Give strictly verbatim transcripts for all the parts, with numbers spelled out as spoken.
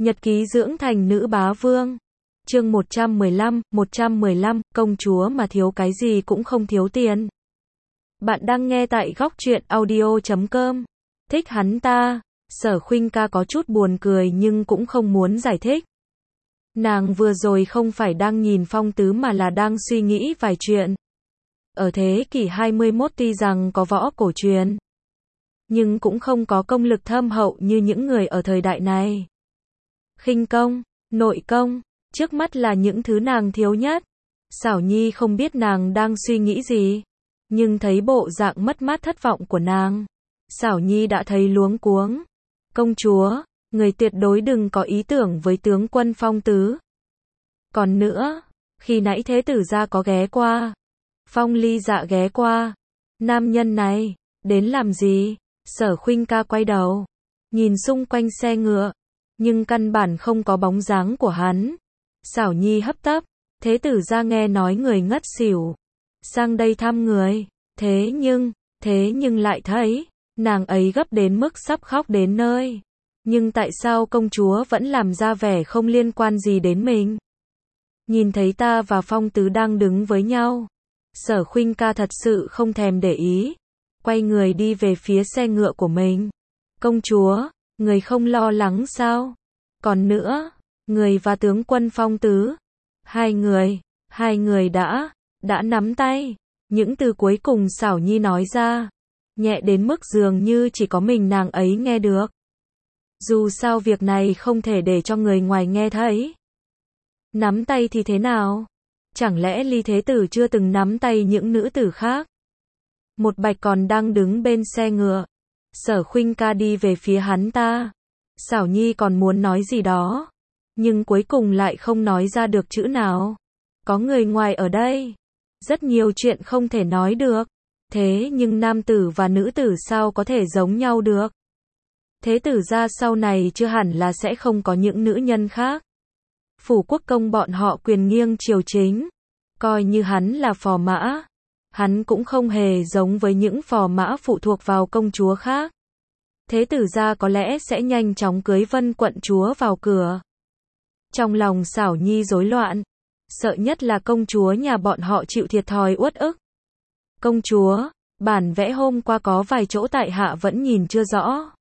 Nhật ký dưỡng thành nữ bá vương. Chương một trăm mười lăm, một trăm mười lăm, công chúa mà thiếu cái gì cũng không thiếu tiền. Bạn đang nghe tại góc truyện audio chấm com. Thích hắn ta. Sở Khuynh ca có chút buồn cười nhưng cũng không muốn giải thích. Nàng vừa rồi không phải đang nhìn Phong Tứ mà là đang suy nghĩ vài chuyện. Ở thế kỷ hai mươi mốt tuy rằng có võ cổ truyền, nhưng cũng không có công lực thâm hậu như những người ở thời đại này. Khinh công, nội công, trước mắt là những thứ nàng thiếu nhất. Xảo Nhi không biết nàng đang suy nghĩ gì, nhưng thấy bộ dạng mất mát thất vọng của nàng, Xảo Nhi đã thấy luống cuống. Công chúa, người tuyệt đối đừng có ý tưởng với tướng quân Phong Tứ. Còn nữa, khi nãy thế tử gia có ghé qua, Phong Ly Dạ ghé qua, nam nhân này, đến làm gì? Sở Khuynh ca quay đầu, nhìn xung quanh xe ngựa, nhưng căn bản không có bóng dáng của hắn. Xảo Nhi hấp tấp, thế tử gia nghe nói người ngất xỉu, sang đây thăm người, thế nhưng, thế nhưng lại thấy, nàng ấy gấp đến mức sắp khóc đến nơi. Nhưng tại sao công chúa vẫn làm ra vẻ không liên quan gì đến mình? Nhìn thấy ta và Phong Tứ đang đứng với nhau, Sở Khuynh ca thật sự không thèm để ý, quay người đi về phía xe ngựa của mình. Công chúa, người không lo lắng sao? Còn nữa, người và tướng quân Phong Tứ, hai người, hai người đã, đã nắm tay. Những từ cuối cùng Xảo Nhi nói ra, nhẹ đến mức dường như chỉ có mình nàng ấy nghe được. Dù sao việc này không thể để cho người ngoài nghe thấy. Nắm tay thì thế nào? Chẳng lẽ Ly Thế Tử chưa từng nắm tay những nữ tử khác? Một Bạch còn đang đứng bên xe ngựa. Sở Khuynh ca đi về phía hắn ta. Xảo Nhi còn muốn nói gì đó, nhưng cuối cùng lại không nói ra được chữ nào. Có người ngoài ở đây, rất nhiều chuyện không thể nói được. Thế nhưng nam tử và nữ tử sao có thể giống nhau được? Thế tử gia sau này chưa hẳn là sẽ không có những nữ nhân khác. Phủ quốc công bọn họ quyền nghiêng triều chính, coi như hắn là phò mã, hắn cũng không hề giống với những phò mã phụ thuộc vào công chúa khác. Thế tử gia có lẽ sẽ nhanh chóng cưới Vân quận chúa vào cửa. Trong lòng Xảo Nhi rối loạn, sợ nhất là công chúa nhà bọn họ chịu thiệt thòi uất ức. Công chúa, bản vẽ hôm qua có vài chỗ tại hạ vẫn nhìn chưa rõ.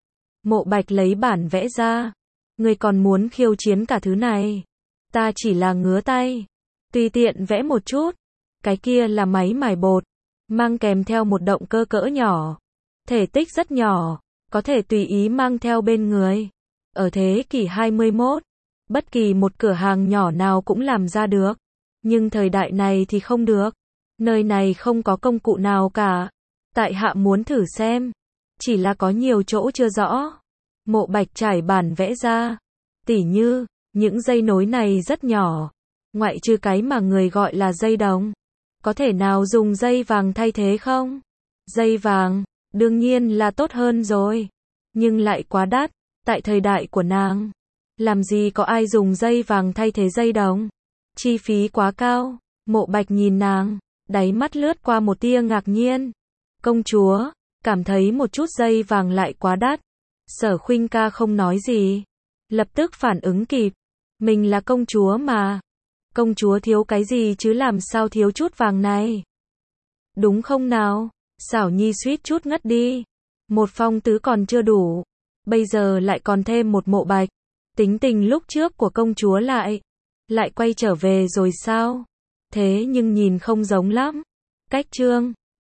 Mộ Bạch lấy bản vẽ ra. Người còn muốn khiêu chiến cả thứ này? Ta chỉ là ngứa tay, tùy tiện vẽ một chút. Cái kia là máy mài bột, mang kèm theo một động cơ cỡ nhỏ, thể tích rất nhỏ, có thể tùy ý mang theo bên người. Ở thế kỷ hai mươi mốt, bất kỳ một cửa hàng nhỏ nào cũng làm ra được, nhưng thời đại này thì không được. Nơi này không có công cụ nào cả. Tại hạ muốn thử xem, chỉ là có nhiều chỗ chưa rõ. Mộ Bạch trải bản vẽ ra, tỉ như, những dây nối này rất nhỏ, ngoại trừ cái mà người gọi là dây đồng. Có thể nào dùng dây vàng thay thế không? Dây vàng, đương nhiên là tốt hơn rồi, nhưng lại quá đắt, tại thời đại của nàng. Làm gì có ai dùng dây vàng thay thế dây đồng? Chi phí quá cao. Mộ Bạch nhìn nàng, đáy mắt lướt qua một tia ngạc nhiên. Công chúa, cảm thấy một chút dây vàng lại quá đắt. Sở Khuynh ca không nói gì, lập tức phản ứng kịp. Mình là công chúa mà. Công chúa thiếu cái gì chứ làm sao thiếu chút vàng này? Đúng không nào? Xảo Nhi suýt chút ngất đi. Một Phong Tứ còn chưa đủ, bây giờ lại còn thêm một Mộ Bạch. Tính tình lúc trước của công chúa lại, lại quay trở về rồi sao? Thế nhưng nhìn không giống lắm. Cách chương